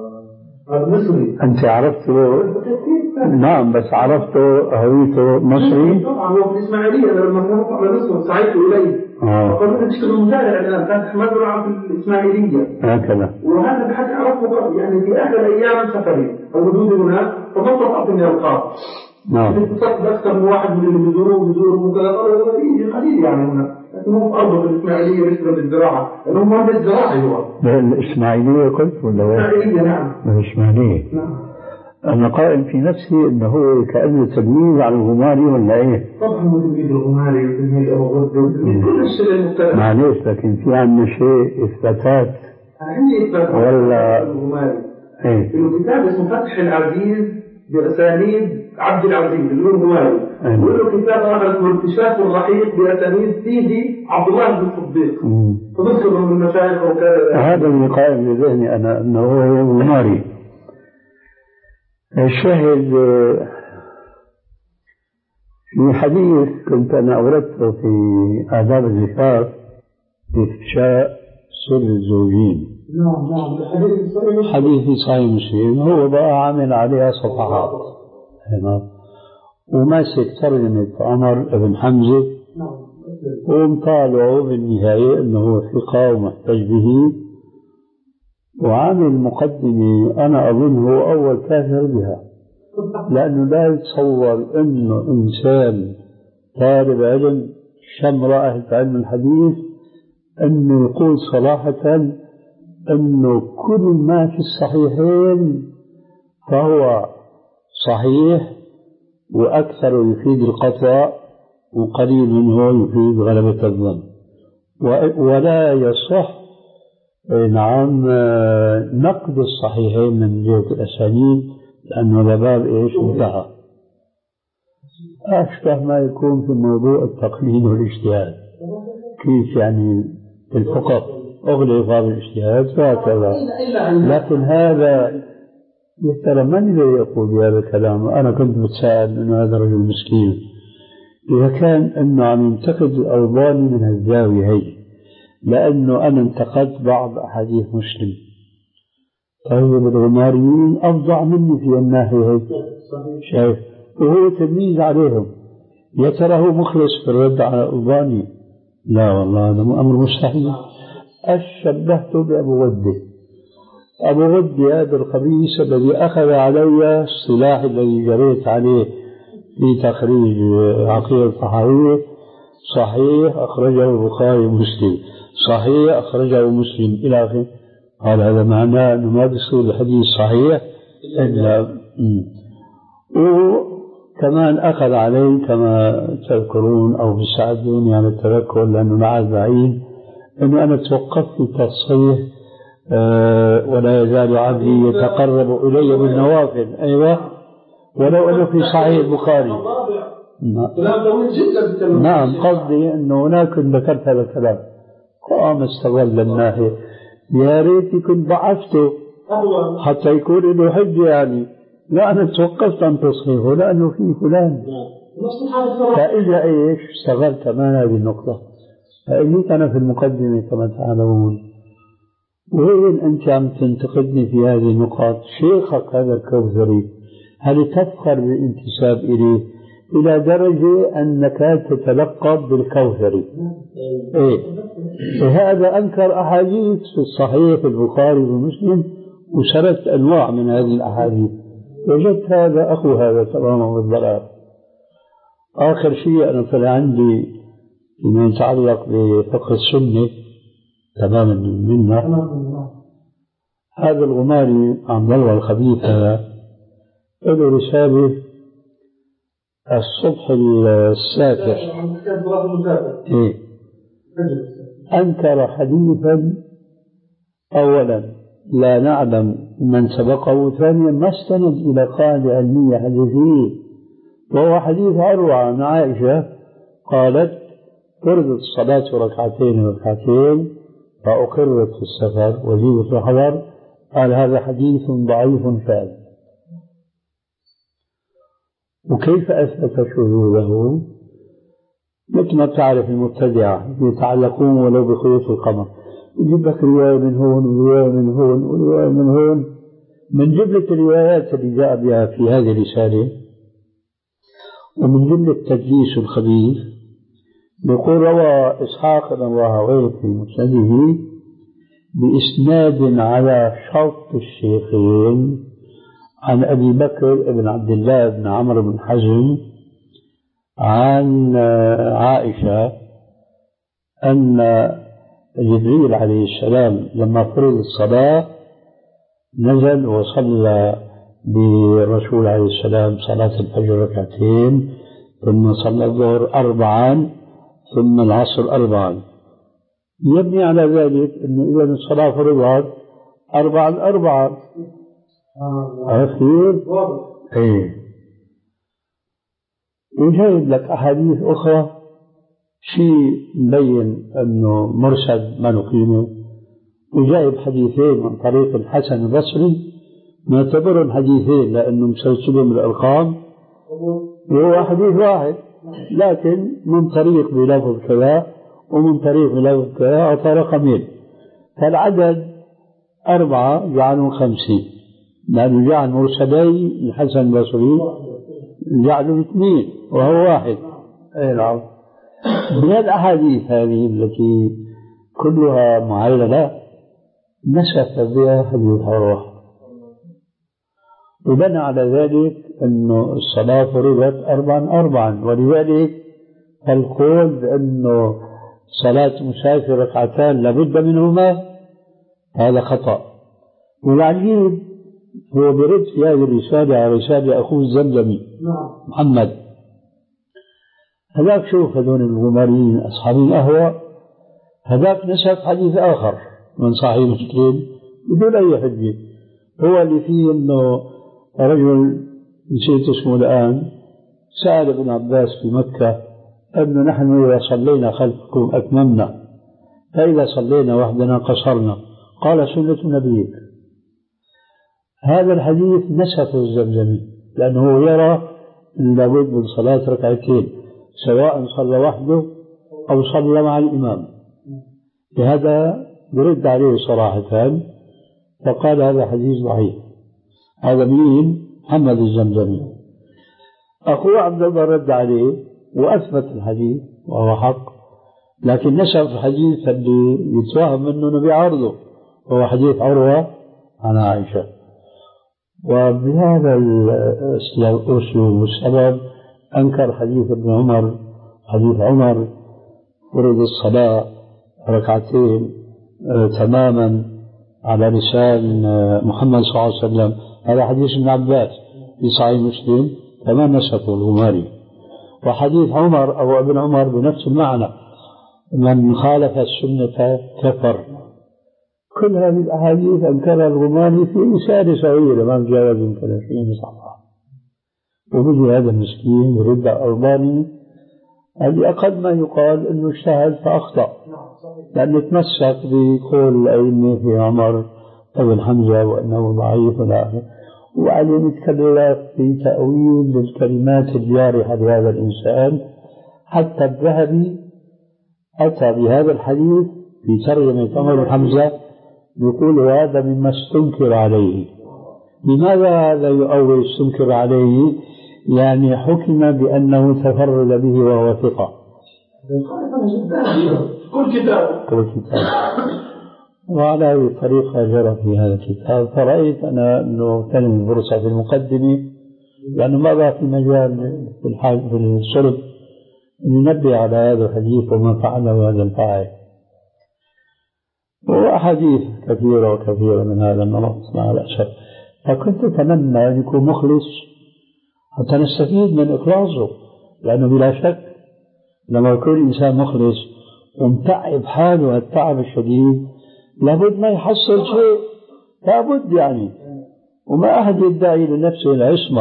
أنت عرفته. نعم بس عرفته هويته مصري. طبعا هو في الإسماعيلية لما كانوا على مصر سعيت إليه. فقالوا لي تشتغل مزارع الآن كانت مزرعة في الإسماعيلية. هكذا. وهذا بحكي عرفه يعني في آخر أيام سفري الوجود هناك فما استطعت إني ألقاه. نعم. اتصلت أكثر من واحد من اللي بيزوروه بيزوروه وكذا قالوا قليل قليل يعني هنا. لكن هو أرضه في الإسماعيلية بالنسبة للزراعة لأنه ما عنده زراعة هو. الإسماعيلية قلت ولا وين؟ الإسماعيلية نعم. الإسماعيلية. نعم. أنا قائم في نفسي أنه كأنه تلميذ على الغماري ولا إيه؟ طبعا هو تلميذ الغماري وتلميذ أبو وتلميذ كل الشيء المختلف. معليش لكن في عندنا شيء إثباتات. عندي إثباتات. ولا الغماري. إيه؟ إنه كتاب اسمه فتح العزيز بأسانيد عبد العزيز اللي هو الغماري. وله كتاب آخر اسمه اكتشاف الرحيق بأسانيد سيدي عبد الله بن الصديق. فذكر من المشايخ وكذا. هذا اللي قائم بذهني أنا أنه هو الغماري. الشاهد في حديث كنت أنا أوردته في آداب الزفاف في إفشاء سر الزوجين. نعم نعم الحديث صحيح. حديث في صحيح مسلم هو بقى عامل عليها صفحات. نعم. وماسك ترجمة عمر بن حمزة. نعم. ومطالعه بالنهاية أنه هو ثقة ومحتج به. وعامل مقدمة أنا أظن هو أول كافر بها لأنه لا يتصور أنه إنسان طالب علم شمرة في علم الحديث أنه يقول صراحة أنه كل ما في الصحيحين فهو صحيح وأكثر يفيد القطع وقليل منه يفيد غلبة الظن ولا يصح نعم. نقد الصحيحين من جهة الأسانيد لأنه الباب إيش انتهى. أشبه ما يكون في موضوع التقليد والاجتهاد، كيف يعني الفقه أغلق باب الاجتهاد فهكذا. لكن هذا ترى من الذي يقول بهذا الكلام؟ أنا كنت بتساءل أنه هذا رجل مسكين إذا كان أنه عم ينتقد الألباني من الزاوية هي، لأنه أنا انتقدت بعض أحاديث مسلم، طيب الغماريين أفظع مني في الناحية هي، شايف؟ وهو تلميذ عليهم، يا ترى هو مخلص في الرد على الألباني؟ لا والله هذا أمر مستحيل. أشبهته بأبو غدة. أبو غدة هذا الخبيث الذي أخذ علي السلاح الذي جريت عليه في تخريج عقيدة الطحاوية، صحيح أخرجه البخاري ومسلم، صحيح أخرجه مسلم إلى آخره. قال هذا معناه أنه ما بيصير الحديث صحيح إلا. وكمان أخذ عليه كما تذكرون أو بيساعدوني على التذكر لأنه معه بعيد أنه أنا توقفت في تصحيح أه ولا يزال عبدي يتقرب إلي بالنوافل. أيوة، ولو أنه في صحيح البخاري. نعم، قصدي أنه هناك ذكرت هذا الكلام قام استغل الناحية، يا ريتي كنت ضعفته حتى يكون له حجة يعني. لا، أنا توقفت عن تصحيحه لأنه فيه فلان، فإذا إيش استغلت كمان هذه النقطة. فإني أنا في المقدمة كما تعلمون، وين أنت عم تنتقدني في هذه النقاط؟ شيخك هذا الكوثري هل تفخر بالانتساب إليه إلى درجة أنك تتلقب بالكوثري؟ إيه؟ وهذا أنكر أحاديث في الصحيح في البخاري ومسلم وسردت أنواع من هذه الأحاديث، وجدت هذا أخو هذا تماما بالضلال. آخر شيء أنا طلع عندي فيما يتعلق بفقه السنة تماما منا، هذا الغماري عبد الله الخبيث هذا له رسالة الصبح الساتر، إيه؟ أنكر حديثا أولا لا نعلم من سبقه، ثانيا ما استند إلى قاعدة علمية حديثية، وهو حديث عروة عن عائشة قالت فرضت الصلاة ركعتين ركعتين فأقرت في السفر وزيدت في الحضر. قال هذا حديث ضعيف شاذ. وكيف أثبت شذوذه؟ مثل ما تعرف المبتدعة يتعلقون ولو بخيوط القمر، يجيب لك رواية من هون ورواية من هون ورواية من هون. من جملة الروايات اللي جاء بها في هذه الرسالة ومن جملة التدليس الخبيث، يقول روى إسحاق بن راهويه في مسنده بإسناد على شرط الشيخين عن أبي بكر بن عبد الله بن عمرو بن حزم عن عائشة أن جبريل عليه السلام لما فرض الصلاة نزل وصلى بالرسول عليه السلام صلاة الفجر ركعتين، ثم صلى الظهر أربعا، ثم العصر أربعا. يبني على ذلك أنه إذا الصلاة فرضت أربعا أربعا أخير. إيه، وجايب لك أحاديث أخرى شيء مبين أنه مرسل ما نقيمه، وجايب حديثين من طريق الحسن البصري نعتبرهم حديثين لأنه مسلسلهم الأرقام وهو حديث واحد، لكن من طريق بلفظ كذا ومن طريق بلفظ كذا أعطى رقمين، فالعدد أربعة جعلوا خمسين، لأنه جعل مرسلي الحسن البصري جعلوا اثنين وهو واحد. أي نعم. من الأحاديث هذه التي كلها معللة نسف بها حديث عروة، وبنى على ذلك أنه الصلاة فرضت أربعا أربعا، ولذلك القول بأنه صلاة مسافر ركعتان لابد منهما هذا خطأ. والعجيب هو برد في هذه الرسالة على رسالة أخوه الزمزمي محمد، هذاك شوف هذول الغماريين أصحاب الأهواء، هذاك نسف حديث آخر من صحيح مسلم بدون أي حجة. هو اللي فيه أنه رجل نسيت اسمه الآن سأل ابن عباس في مكة أنه نحن إذا صلينا خلفكم أتممنا، فإذا صلينا وحدنا قصرنا، قال سنة نبيك. هذا الحديث نسخه الزمزمي لأنه يرى أن لابد من صلاة ركعتين سواء صلى وحده أو صلى مع الإمام، لهذا يرد عليه صراحة فقال هذا حديث ضعيف. هذا مين؟ محمد الزمزمي. أخوه عبد الله رد عليه وأثبت الحديث وهو حق، لكن نسخ الحديث اللي يتوهم منه نبي عرضه وهو حديث عروة عن عائشة. وبهذا الأسلوب والسبب أنكر حديث ابن عمر، حديث عمر فرض الصلاة ركعتين آه تماما على لسان آه محمد صلى الله عليه وسلم. هذا حديث ابن عباس في صحيح مسلم كما نسخه الغماري. وحديث عمر أو ابن عمر بنفس المعنى، من خالف السنة كفر. كل هذه الأحاديث أنكرها الغماري في رسالة صغيرة ما تجاوز من ثلاثين صفحة، وبيجي هذا المسكين يرد على الألباني هذه أقل ما يقال أنه اجتهد فأخطأ، لأنه تمسك بقول الأئمة في عمر بن حمزة وأنه ضعيف والآخر، وبعدين يتكلم في تأويل للكلمات الجارحة لهذا الإنسان. حتى الذهبي أتى بهذا الحديث في ترجمة عمر بن حمزة يقول هذا مما استنكر عليه. لماذا هذا يؤول استنكر عليه؟ يعني حكم بأنه تفرد به وهو ثقة. كل كتاب كل كتاب وعلى هذه الطريقة جرى في هذا الكتاب. فرأيت أنا أنه اغتنم الفرصة في المقدمة لأنه ما بقى في مجال في الحال في الصلب ننبه على هذا الحديث وما فعله هذا الفاعل، وأحاديث كثيرة وكثيرة من هذا النمط مع الأسف. فكنت أتمنى أن يكون مخلص حتى نستفيد من إخلاصه، لأنه بلا شك لما يكون إنسان مخلص ومتعب حاله التعب الشديد لابد ما يحصل شيء، لابد يعني، وما أحد يدعي لنفسه العصمة.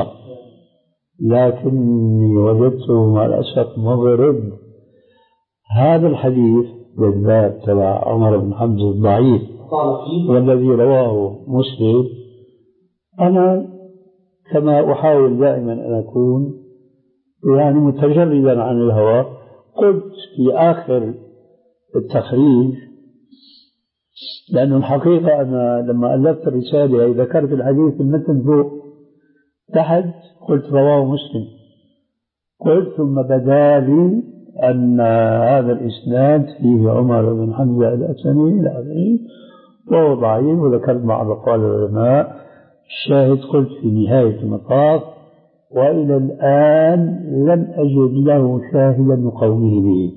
لكني وجدته مع الأسف مغرب هذا الحديث بالذات تبع عمر بن حمزة الضعيف والذي رواه مسلم. أنا كما أحاول دائما أن أكون يعني متجردا عن الهوى، قلت في آخر التخريج، لأن الحقيقة أنا لما ألفت الرسالة ذكرت الحديث في المتن فوق تحت قلت رواه مسلم، قلت ثم بدا لي أن هذا الإسناد فيه عمر بن حمزة الأسلمي الأبي وهو ضعيف، وذكرت بعض أقوال العلماء. الشاهد قلت في نهاية المطاف وإلى الآن لم أجد له شاهدا يقويه به،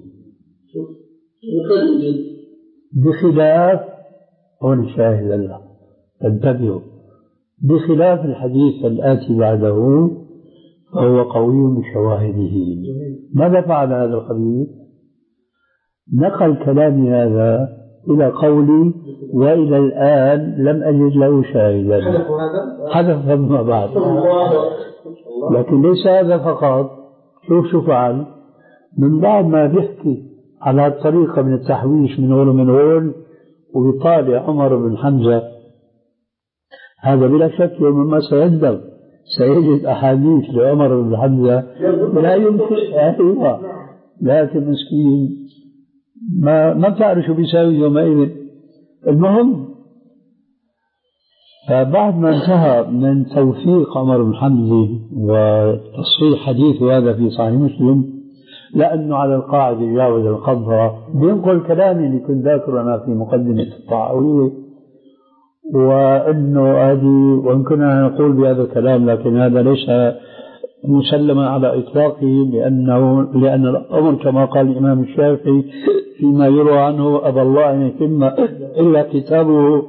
بخلاف هون الشاهد له انتبهوا، بخلاف الحديث الآتي بعده فهو قوي بشواهده. ماذا فعل هذا الخبيث؟ نقل كلامي هذا إلى قولي وإلى الآن لم أجد له شاهدا، حدث فما بعد. لكن ليس هذا فقط، شوف شو فعل من بعد ما بيحكي على الطريقة من التحويش من هون ومن هون ويطالع عمر بن حمزة. هذا بلا شك يوم ما سيندم سيجد أحاديث لعمر بن حمزة لا يمكن. أيوة، لكن مسكين ما ما بتعرف شو بيساوي يومئذ. المهم فبعد ما انتهى من توثيق عمر بن حمزة وتصحيح حديثه هذا في صحيح مسلم، لأنه على القاعدة يجاوز القبضة بينقل كلامي اللي كنت ذاكره أنا في مقدمة الطاعوية، وأنه هذه وإن كنا نقول بهذا الكلام لكن هذا ليس مسلما على إطلاقه، لأنه لأن الأمر كما قال الإمام الشافعي فيما يروى عنه أبى الله أن يتم إلا كتابه،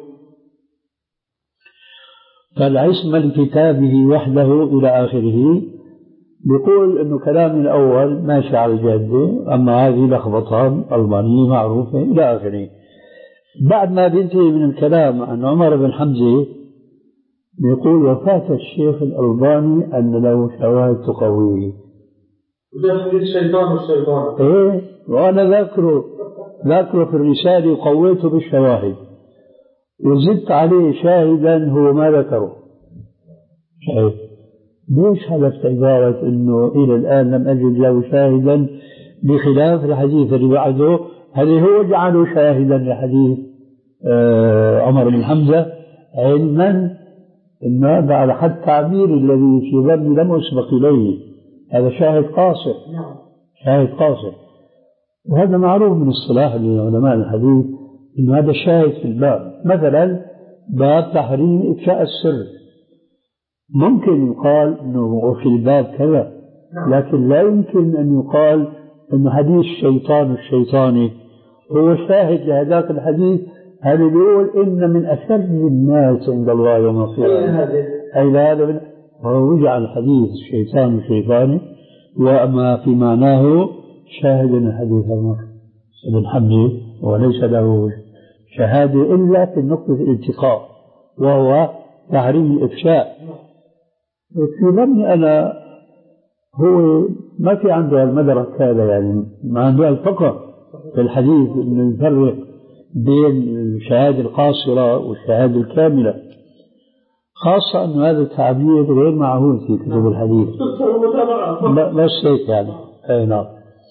فالعصمة لكتابه وحده إلى آخره. بيقول إنه كلام الأول ماشي على الجادة، أما هذه لخبطان ألمانية معروفة إلى آخره. بعد ما بينتهي من الكلام عن عمر بن حمزة يقول وفاة الشيخ الألباني أن له شواهد تقويه. وده الشيطان والشيطان. إيه وأنا ذاكره ذاكره في الرسالة وقويته بالشواهد وزدت عليه شاهدا هو ما ذكره. شاهد ليش حذفت عبارة إنه إلى الآن لم أجد له شاهدا بخلاف الحديث اللي بعده هذا هو جعله شاهدا لحديث آه عمر بن حمزة علما إن هذا على حد تعبير الذي في ظني لم أسبق إليه هذا شاهد قاصر شاهد قاصر. وهذا معروف من اصطلاح لعلماء الحديث إنه هذا شاهد في الباب. مثلا باب تحريم إفشاء السر ممكن يقال إنه في الباب كذا لكن لا يمكن أن يقال إنه حديث الشيطان الشيطاني هو شاهد لهذاك الحديث. هذا يقول إن من أشر الناس عند الله يوم القيامة أي هذا هو يجعل حديث الشيطان الشيطاني وما في معناه شاهد الحديث عمر بن حمزة وليس له شهادة إلا في النقطة الالتقاء وهو تحريم الإفشاء. في ظني أنا هو ما في عنده المدرك هذا يعني ما عنده الفقه في الحديث إنه يفرق بين الشهادة القاصرة والشهادة الكاملة خاصة أن هذا التعبير غير معهود في كتب الحديث بس هيك يعني أي نعم.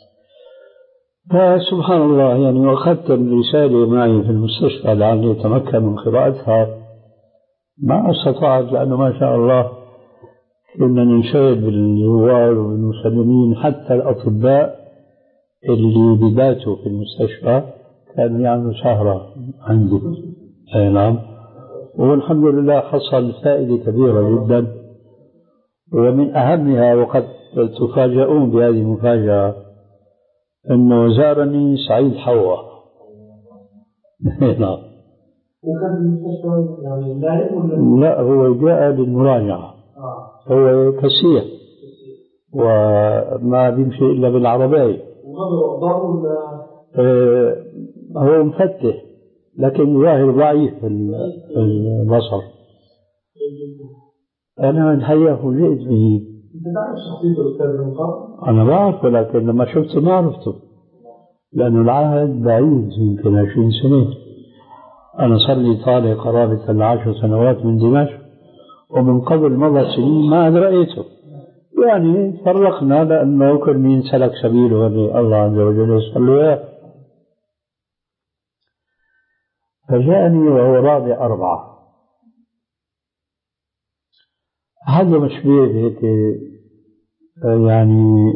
فسبحان الله يعني وأخذت الرسالة معي في المستشفى لعلي أتمكن من قراءتها ما استطعت لأنه ما شاء الله كنا ننشغل بالزوار والمسلمين حتى الأطباء اللي بباتوا في المستشفى كانوا يعملوا سهرة عندي. أي نعم. والحمد لله حصل فائدة كبيرة جدا ومن أهمها وقد تفاجؤون بهذه المفاجأة أنه زارني سعيد حوا. نعم. وكان في المستشفى يعني دائم لا هو جاء للمراجعة. هو كسيح وما بيمشي إلا بالعربية. آه هو مفتح لكن ظاهر ضعيف في البصر. أنا الحقيقة فوجئت به. أنت تعرف شخصيته الأستاذ المقام؟ أنا بعرفه لكن لما شفته ما عرفته لأنه العهد بعيد يمكن عشرين سنة. أنا صار لي طالع قرابة العشر سنوات من دمشق ومن قبل مضى سنين ما رأيته يعني فرقنا لأنه كل مين سلك سبيله الله عز وجل يصل له إياه. فجاءني وهو رابع أربعة هذا مشبيه هيك يعني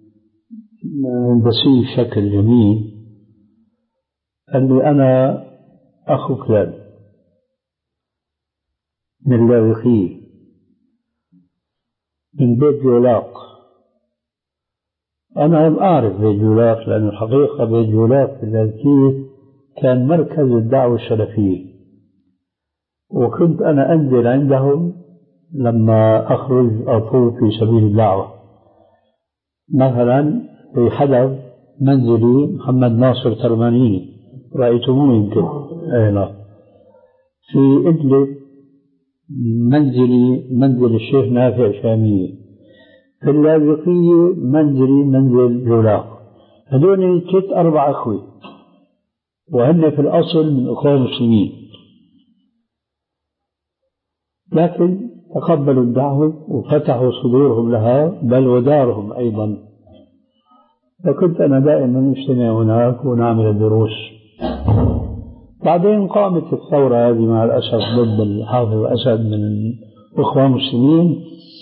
بسيط شكل جميل. قال لي أنا أخو فلان من لاذقية من بيت جولاق. أنا أعرف بيت جولاق لأن الحقيقة بيت جولاق في اللاذقية كان مركز الدعوة السلفية وكنت أنا أنزل عندهم لما أخرج أطوف في سبيل الدعوة. مثلا في حدث منزلي محمد ناصر ترمانيني رأيتموه يمكن. أي لا. في إدلب منزلي منزل الشيخ نافع شامية. في اللاذقية منزلي منزل جولاق. هذول ثلاث أربع أخوة وهن في الأصل من أخوة المسلمين لكن تقبلوا الدعوة وفتحوا صدورهم لها بل ودارهم أيضا. فكنت أنا دائما نجتمع هناك ونعمل الدروس. بعدين قامت الثورة هذه مع الأسف ضد الحافظ أسد من الأخوة المسلمين.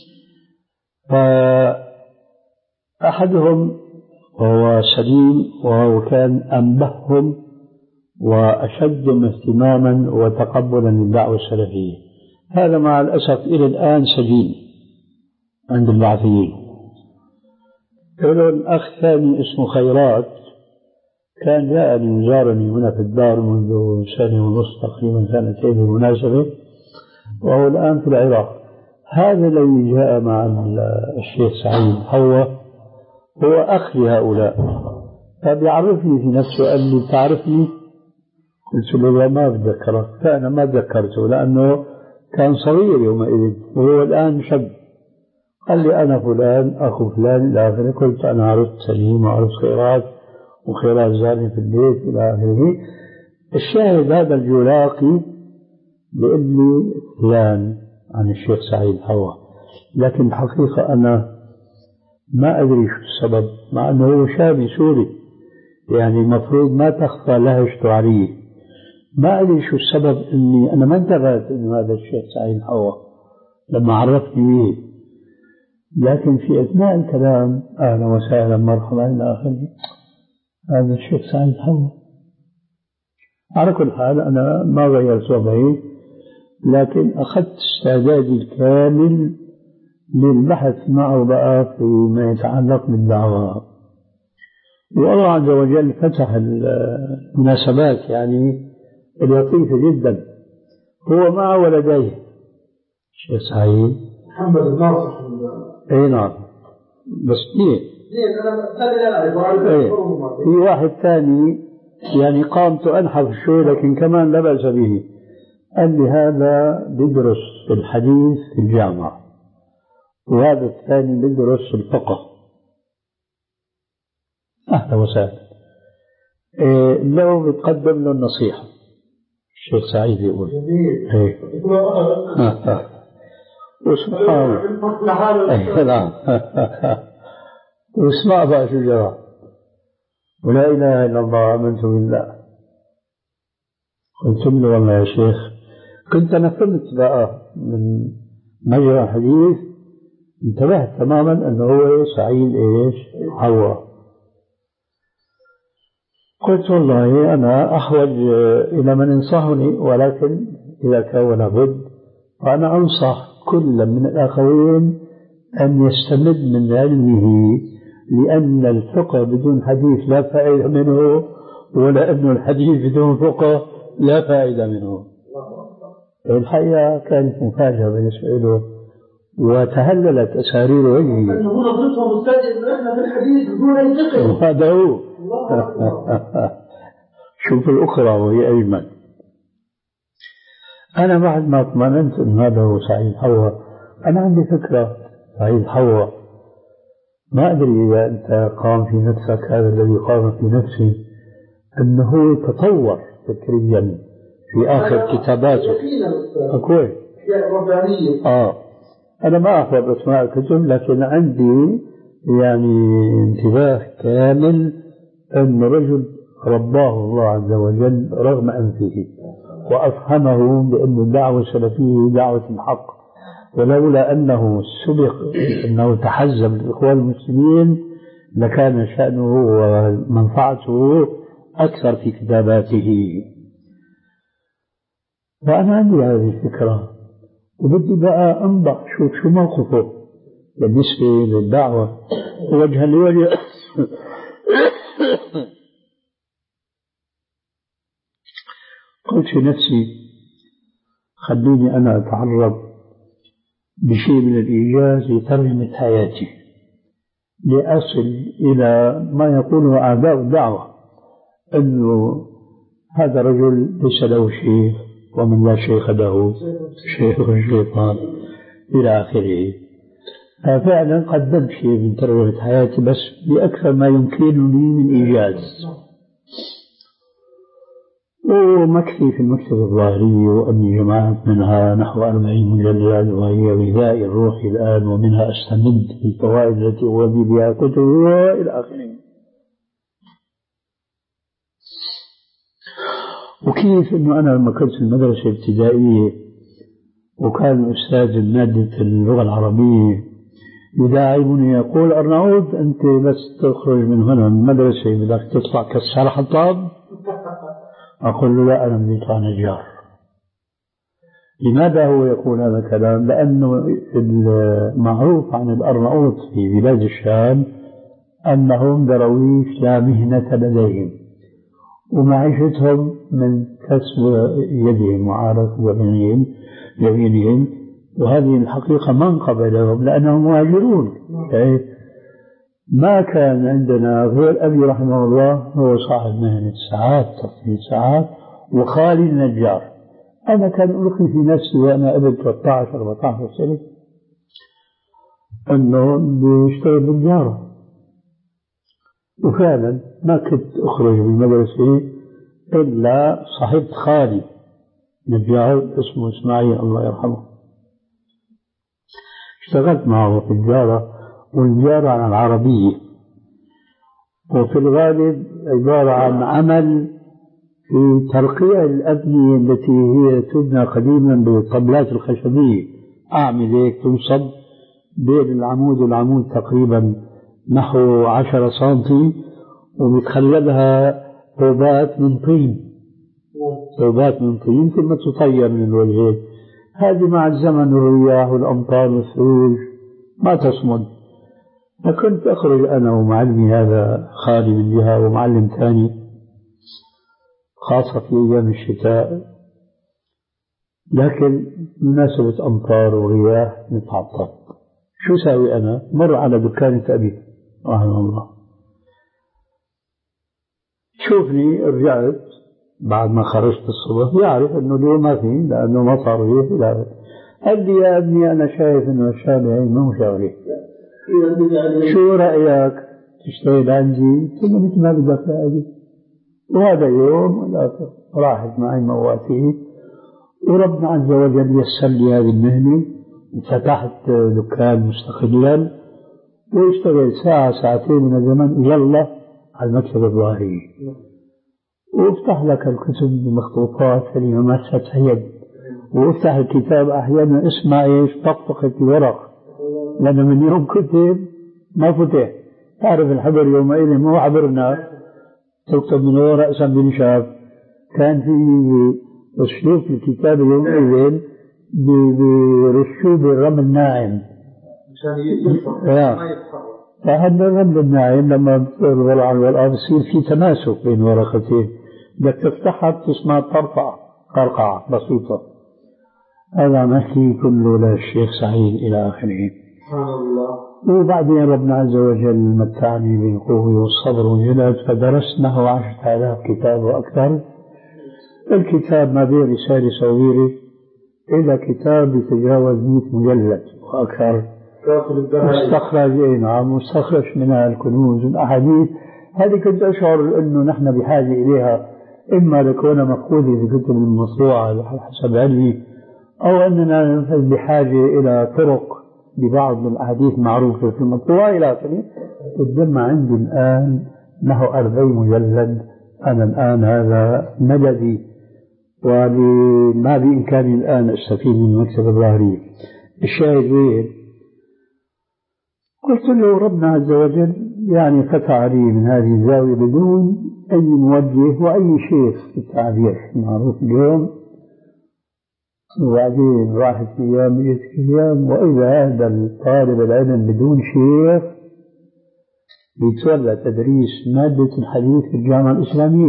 فأحدهم وهو سليم وهو كان أنبههم وأشدهم اهتماما وتقبلا للدعوة السلفية هذا مع الأسف إلى الآن سجين عند البعثيين. له أخ ثاني اسمه خيرات كان جاءني وزارني هنا في الدار منذ سنة ونصف تقريبا سنتين بالمناسبة وهو الآن في العراق. هذا الذي جاء مع الشيخ سعيد حوا هو أخ لهؤلاء فبيعرفني في نفسه قال لي تعرفني قلت له لا ما بتذكره، فأنا ما تذكرته لأنه كان صغير يومئذ وهو الآن شاب. قال لي أنا فلان أخو فلان إلى آخره. قلت أنا عرفت سليم وعرفت خيرات وخيرات زاني في البيت إلى آخره. الشاهد هذا الجولاقي بابن فلان عن الشيخ سعيد حوا، لكن الحقيقة أنا ما أدري شو السبب، مع أنه هو شامي سوري يعني المفروض ما تخفى لهجته عليه. ما أدري شو السبب إني أنا ما انتبهت إنه هذا الشيخ سعيد حوا لما عرفني به، لكن في أثناء الكلام أهلا وسهلا مرحبا إلى آخره هذا الشيخ سعيد حوا. على كل حال أنا ما غيرت وضعي، لكن أخذت استعدادي الكامل للبحث معه بقى فيما يتعلق بالدعوة. والله عز وجل فتح المناسبات يعني لطيفة جدا. هو مع ولديه الشيخ سعيد محمد الناصح. اي نعم، بس اثنين. ايه في واحد ثاني يعني قامته أنحف شوي لكن كمان لا بأس به. قال لي هذا بيدرس الحديث في الجامعة وهذا الثاني بيدرس الفقه. أهلا وسهلا. إيه لو بتقدم له النصيحة الشيخ سعيد يقول ايه وسبحان الله نعم واسمع بقى شو جرى ولا إله إلا الله آمنت بالله. قلت له والله يا شيخ كنت أنا فهمت بقى من مجرى الحديث، انتبهت تماما أنه هو سعيد إيش حوا. قلت والله أنا أحوج إلى من ينصحني، ولكن إذا كان لابد فأنا أنصح كل من الآخرين أن يستمد من علمه، لأن الفقه بدون حديث لا فائدة منه، ولا أن الحديث بدون فقه لا فائدة منه. الحقيقة كانت مفاجأة بالنسبة له وتهللت أسارير وجهه. أنه نظرتهم مستجد إحنا في الحديث بدون أي فقه. وهذا هو. شوف الأخرى وهي أجمل. أنا بعد ما اطمئننت أن هذا هو سعيد حوا، أنا عندي فكرة سعيد حوا ما أدري إذا أنت قام في نفسك هذا الذي قام في نفسي، أنه تطور فكريا في آخر كتاباته. أكوي آه أنا ما أحفظ أسماء الكتب، لكن عندي يعني انتباه كامل أن رجل رباه الله عز وجل رغم أنفه وأفهمه بأن الدعوة السلفية دعوة الحق، ولولا أنه سبق أنه تحزب الإخوان المسلمين لكان شأنه ومنفعته أكثر في كتاباته. فأنا عندي هذه الفكرة وبدي بقى أنضح شوف شو موقفه بالنسبة للدعوة وجها لوجه. قلت في نفسي خليني أنا أتعرض بشيء من الإيجاز لترجمة حياتي لأصل إلى ما يقوله أعداء الدعوة، أنه هذا رجل ليس له شيخ ومن لا شيخ له شيخ الشيطان إلى آخره. ففعلا قدمت شيء من ترجمة حياتي بس بأكثر ما يمكنني من إيجاز، ومكفي في المكتبة الظاهرية وأني جمعت منها نحو أربعين مجلد وهي غذاء الروح الآن، ومنها أستمد الفوائد التي أودي بها كتب وإلى آخره. وكيف أنه أنا لما كنت في المدرسة الابتدائية وكان أستاذ مادة اللغة العربية يداعبني يقول أرناؤوط أنت بس تخرج من هنا من المدرسة بدك تطلع كسر حطاب، أقول له لا أنا بدي أطلع نجار. لماذا هو يقول هذا الكلام؟ لأنه المعروف عن الأرناؤوط في بلاد الشام أنهم درويش لا مهنة لديهم ومعيشتهم من كسب يدهم وعرق يمينهم يمينهم، وهذه الحقيقة منقبة لهم لأنهم مهاجرون. ما كان عندنا غير أبي رحمه الله هو صاحب مهنة الساعات تصنيع ساعات وخالي النجار. أنا كان ألقي في نفسي وأنا ابن ثلاثة عشر أربعة عشر سنة أنه بيشتغل بالنجارة، وفعلا ما كنت أخرج من المدرسة إلا صاحبت خالي نجار اسمه إسماعيل الله يرحمه، اشتغلت معه في النجارة، والنجارة عن العربية، وفي الغالب عبارة عن عمل في ترقيع الأبنية التي هي تبنى قديما بالطبلات الخشبية، أعمل هيك تنصب بين العمود والعمود تقريبا نحو عشرة سنتي، وبتخلدها طوبات من طين، طوبات من طين ثم تطير من الوجهين. هذه مع الزمن والرياح والأمطار والثلوج ما تصمد. فكنت أخرج أنا ومعلمي هذا خالي من جهة ومعلم ثاني، خاصة في أيام الشتاء، لكن مناسبة أمطار ورياح نتعطل. شو ساوي أنا؟ مر على دكانة أبي رحمه الله، شوفني رجعت بعد ما خرجت الصبح، يعرف أنه اليوم ما في لأنه مطر وريح. قال لي يا ابني أنا شايف أنه الشارع هي ما هو شغلي، شو رأيك تشتغل عندي؟ قلت له مثل ما بدك يا أبي. وهذا يوم راحت معي مواتي، وربنا عز وجل يسر لي هذه المهنة، وفتحت دكان مستقلا واشتغل ساعة ساعتين من الزمن يلا على المكتب الظاهري، وافتح لك الكتب بمخطوطات الإمامات فتح يد، وافتح الكتاب أحيانا اسمع إيش طقطقة الورق، لأن من يوم كتب ما فتح. تعرف الحبر يومئذ مو حبرنا تكتب من ورق رأسا بنشاف، كان في أسلوب في الكتاب يومئذ برشوب الرمل الناعم عشان يرفع ما يتحرك. فهذا الرمل الناعم لما بتصير على الورقة بصير في تماسك بين ورقتين، بدك تفتحها بتسمع طرقعة قرقعة بسيطة. هذا نحكي كله للشيخ سعيد إلى آخره. سبحان الله. وبعدين ربنا عز وجل متعني بالقوة والصبر والجلد، فدرست نحو عشرة آلاف كتاب وأكثر. الكتاب ما بين رسالة صغيرة إلى كتاب يتجاوز مئة مجلد وأكثر، مستخرج نعم مستخرج منها الكنوز والأحاديث. هذه كنت أشعر أنه نحن بحاجة إليها، إما لكون مأخوذة في كتب المطبوعة حسب علمي، أو أننا بحاجة إلى طرق ببعض من الأحاديث معروفة في المطبوعة إلى آخره. تجمع عندي الآن نحو أربعين مجلد. أنا الآن هذا مددي، وما بإمكاني الآن أستفيد من مكتب الظاهري. الشاهد وين؟ قلت له ربنا عز وجل يعني فتح علي من هذه الزاوية بدون أي موجه وأي شيخ في التعبير معروف اليوم. وبعدين راحت أيام جت أيام، وإذا هذا الطالب العلم بدون شيخ يتولى تدريس مادة الحديث في الجامعة الإسلامية،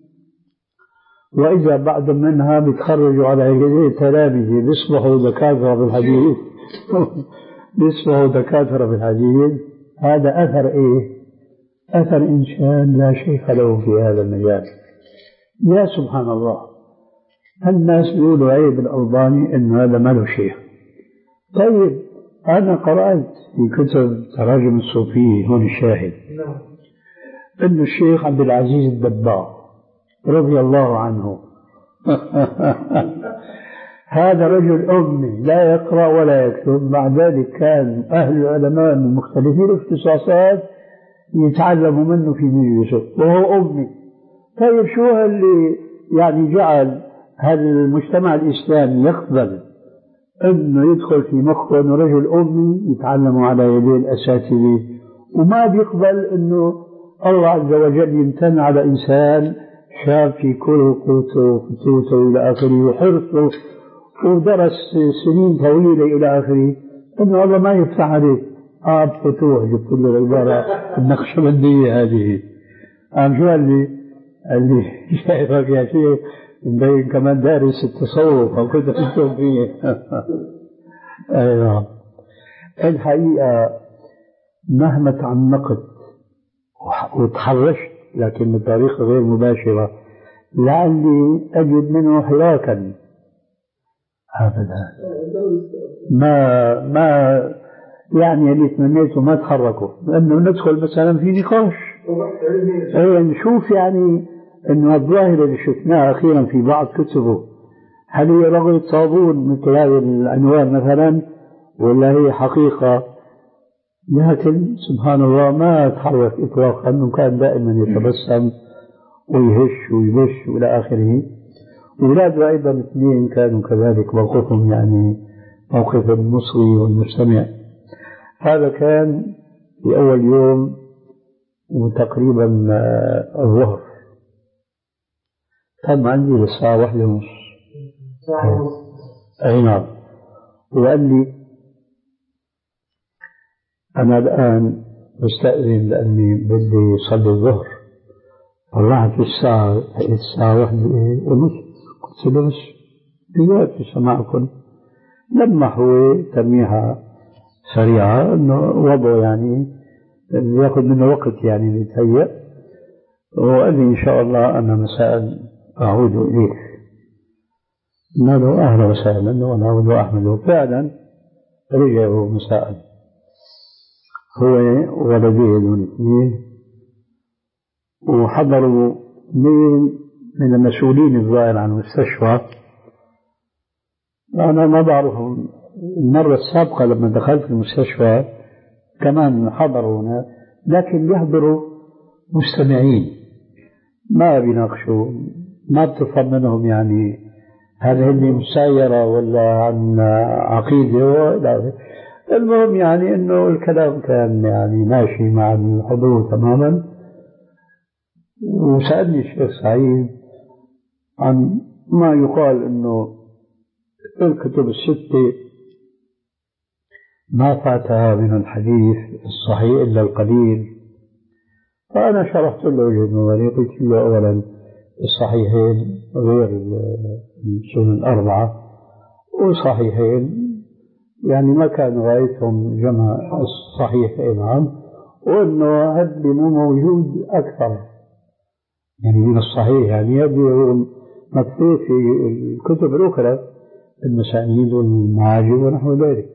وإذا بعد منها بيتخرجوا على هيئة تلاميذ بيصبحوا دكاترة بالحديث بيصبحوا دكاترة بالحديث. هذا أثر إيه؟ أثر إنسان لا شيخ له في هذا المجال. يا سبحان الله، الناس يقولوا عيب الألباني إنه هذا ما له شيخ. طيب أنا قرأت في كتب تراجم الصوفية هون الشاهد إنه الشيخ عبد العزيز الدباغ رضي الله عنه هذا رجل أمي لا يقرأ ولا يكتب، مع ذلك كان أهل العلماء من مختلفين الاختصاصات يتعلموا منه في مجلسه وهو أمي. طيب شو اللي يعني جعل هذا المجتمع الإسلامي يقبل أنه يدخل في مخه أنه رجل أمي يتعلم على يدي الأساتذة، وما بيقبل أنه الله عز وجل يمتن على إنسان شاب في كل قوته وفتوته إلى آخره وحرصه ودرس سنين طويلة إلى آخره، أنه الله ما يفتح عليه آب فتوح. جبت له العبارة النقشبندية هذه. أم شو قال لي؟ قال لي شايفك يا شيخ مبين كمان دارس التصوف أو كده في الصوفية. أيوة. الحقيقة مهما تعمقت وتحرشت لكن بطريقة غير مباشرة لعلي أجد منه حراكا. أبدا ما ما يعني اللي تمنيته ما تحركوا، لأنه ندخل مثلا في نقاش أي نشوف يعني أنه الظاهرة اللي شفناها أخيرا في بعض كتبه هل هي رغبة صابون مثل هذا العنوان مثلا ولا هي حقيقة. لكن سبحان الله ما تحرك إطلاقا، أنه كان دائما يتبسم ويهش ويبش وإلى آخره. أولاده أيضا اثنين كانوا كذلك موقفهم يعني موقف المصغي والمستمع. هذا كان في أول يوم وتقريبا الظهر، كان عندي للساعة واحدة ونص. أي نعم. وقال لي أنا الآن بستأذن لأني بدي أصلي الظهر. طلعت في الساعة الساعة واحدة ونص، قلت له بس دلوقتي سمعكم. لما هو تلميحة سريعة إنه وضعه يعني يأخذ منه وقت يعني يتهيأ، وقال لي إن شاء الله أنا مساء أعود إليك. قلنا له أهلا وسهلا ونعود أحمد. فعلا رجعوا مساء هو ولديه الاثنين، وحضروا من من المسؤولين الظاهر عن المستشفى. أنا ما بعرفهم، المرة السابقة لما دخلت المستشفى كمان حضروا هنا، لكن يحضروا مستمعين ما بيناقشوا، ما بتفهم منهم يعني هل هن مسايرة ولا عن عقيدة ولا. المهم يعني إنه الكلام كان يعني ماشي مع الحضور تماما. وسألني الشيخ سعيد عن ما يقال إنه الكتب الستة ما فاتها من الحديث الصحيح إلا القليل. فأنا شرحت له وجهة نظري، قلت له أولا الصحيحين غير السنن الأربعة، وصحيحين يعني ما كان غايتهم جمع الصحيح نعم، وإنه هذا مو موجود أكثر يعني من الصحيح، يعني هذا مكتوب في الكتب الأخرى المسانيد والمعاجم ونحو ذلك.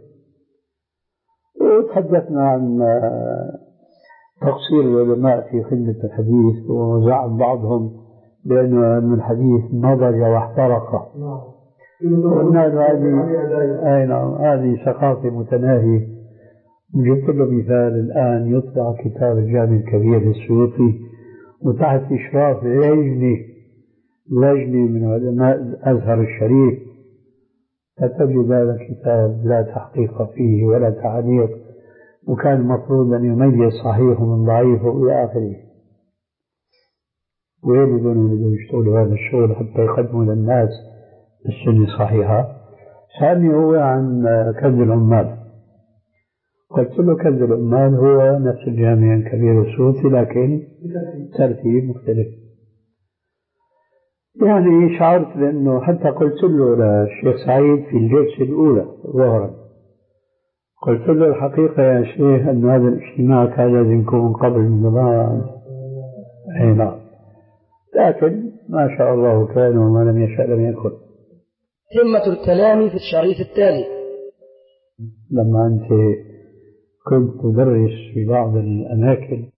وتحدثنا عن تقصير العلماء في خدمة الحديث، وزعم بعضهم بأن الحديث نضج واحترق. قلنا هذه أي نعم هذه ثقافة متناهية. جبت له مثال الآن يطبع كتاب الجامع الكبير للسيوطي وتحت إشراف لجنة لجنة من علماء الأزهر الشريف، فتجد هذا الكتاب لا تحقيق فيه ولا تعليق، وكان المفروض أن يميز صحيحه من ضعيفه إلى آخره. وين بدهم يشتغلوا هذا الشغل حتى يقدموا للناس السنة صحيحة؟ سألني هو عن كنز العمال، قلت له كنز العمال هو نفس الجامع الكبير السيوطي لكن ترتيب مختلف. يعني شعرت بأنه حتى قلت له للشيخ سعيد في الجلسة الأولى ظهرا، قلت له الحقيقة يا شيخ أن هذا الاجتماع كان لازم يكون قبل من زمان. أي نعم، لكن ما شاء الله كان وما لم يشاء لم يكن. همة الكلام في الشريط التالي. لما أنت كنت تدرس في بعض الأماكن